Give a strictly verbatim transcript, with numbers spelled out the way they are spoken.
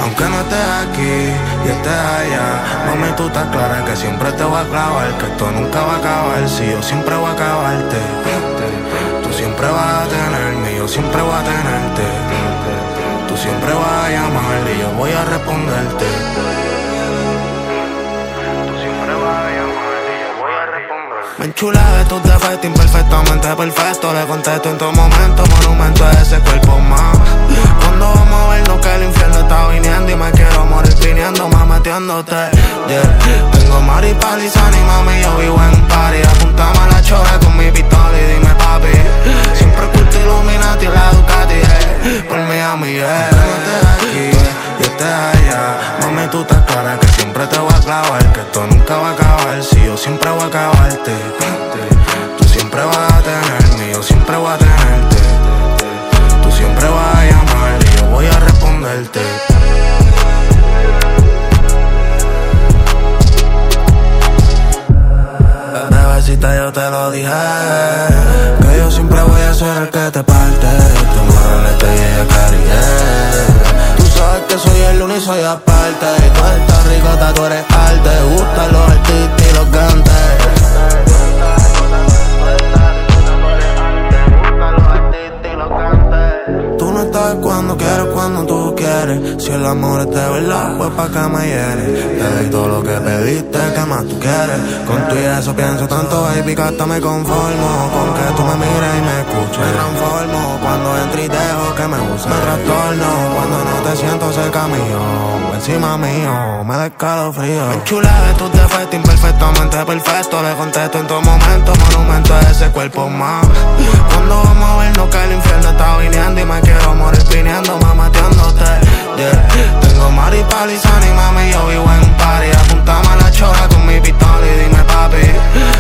Aunque no estés aquí y estés allá, mami, tú estás clara que siempre te voy a clavar, que esto nunca va a acabar. Si yo siempre voy a acabarte, tú siempre vas a tenerme y yo siempre voy a tenerte. Tú siempre vas a llamar y yo voy a responderte. Tú siempre vas a llamar y yo voy a responderte. Me enchula de tus defectos, imperfectamente perfecto. Le contesto en todo momento, monumento a ese cuerpo más. Cuando vamos a vernos que el infierno está viniendo y me quiero morir viniendo, mamateándote, yeah. Tengo Mari Palizani, mami, yo vivo en un party. Apuntame a la chora con mi pistola y dime papi. Siempre culto Illuminati, la Ducati, yeah. Por mi amiga, yeah. No estés aquí y estés allá, mami, tú estás clara que siempre te voy a clavar, que esto nunca va a acabar. Si yo siempre voy a acabarte, tú siempre vas a tenerme, yo siempre voy a tenerte. Tú siempre vas a llamar y yo voy a responderte. Bebecita, yo te lo dije, que yo siempre voy a ser el que te parte. Tu moralete y ella cariñe. Tú sabes que soy el uno y soy aparte. Y tú estás ricota, tú eres arte. Te gustan los artistas y los gantes. Tú no estás cuando quieres, cuando tú quieres. Si el amor es de verdad, pues pa' que me hieres. Te doy todo lo que pediste, que más tú quieres. Con tu y eso pienso tanto, baby, que hasta me conformo. Con que tú me mires y me escuches, me transformo. Cuando entro y dejo que me use, me trastorno. Cuando no te siento cerca mío, encima mío, me da escalofrío. Me enchula de tus defectos, imperfectamente perfecto. Le contesto en todo momento, monumento a ese cuerpo más. Cuando vamos a vernos que el infierno está viniendo y me quiero morir viniendo, mamateándote, yeah. Tengo Mari Palizani, mami, yo vivo en un party. Apuntame a la chora con mi pistola y dime papi.